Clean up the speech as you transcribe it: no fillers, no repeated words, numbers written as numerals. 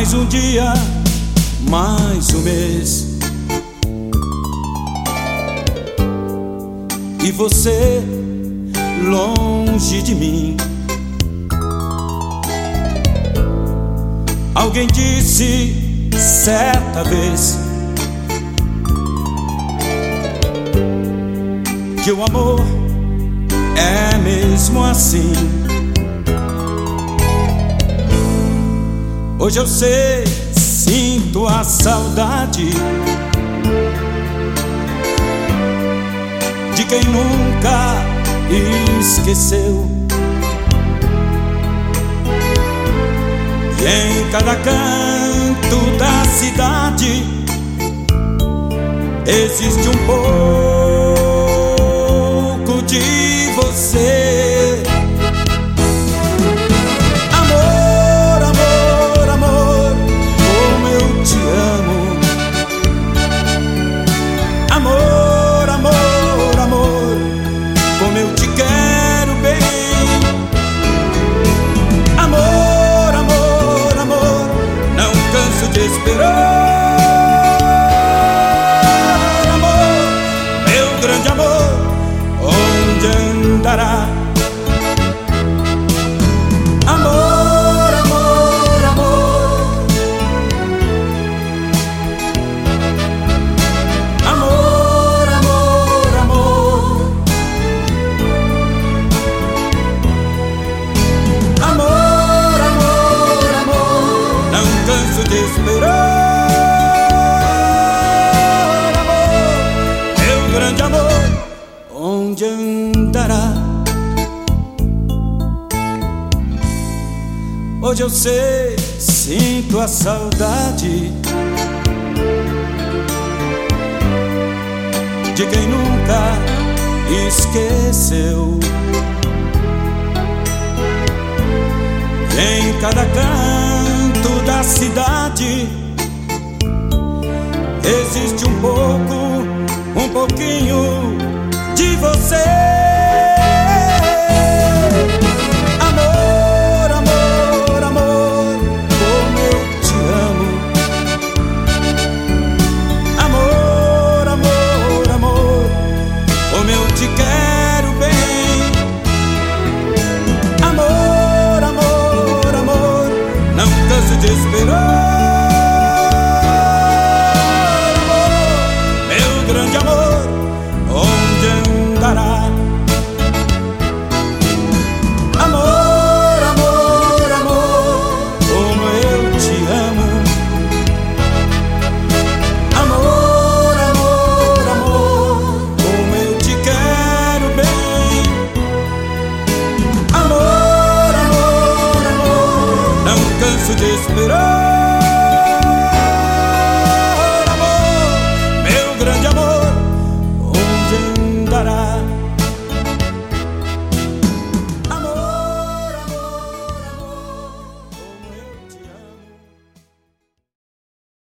Mais um dia, mais um mês, e você longe de mim. Alguém disse certa vez que o amor é mesmo assim. Hoje eu sei, sinto a saudade de quem nunca esqueceu. E em cada canto da cidade existe um pouco de você. Amor, amor, amor, como eu te amo. Amor, amor, amor, como eu te quero bem. Amor, amor, amor, não canso de esperar. Amor, meu grande amor, onde andará? Amor, amor, amor. Amor, amor, amor. Amor, amor, amor, não canso de esperar. Amor, meu grande amor, onde andará? Hoje eu sei, sinto a saudade de quem nunca esqueceu. Em cada canto da cidade existe um pouquinho de você. Amor, amor, amor, como eu te amo. Amor, amor, amor, como eu te quero bem. Amor, amor, amor, não canso de esperar.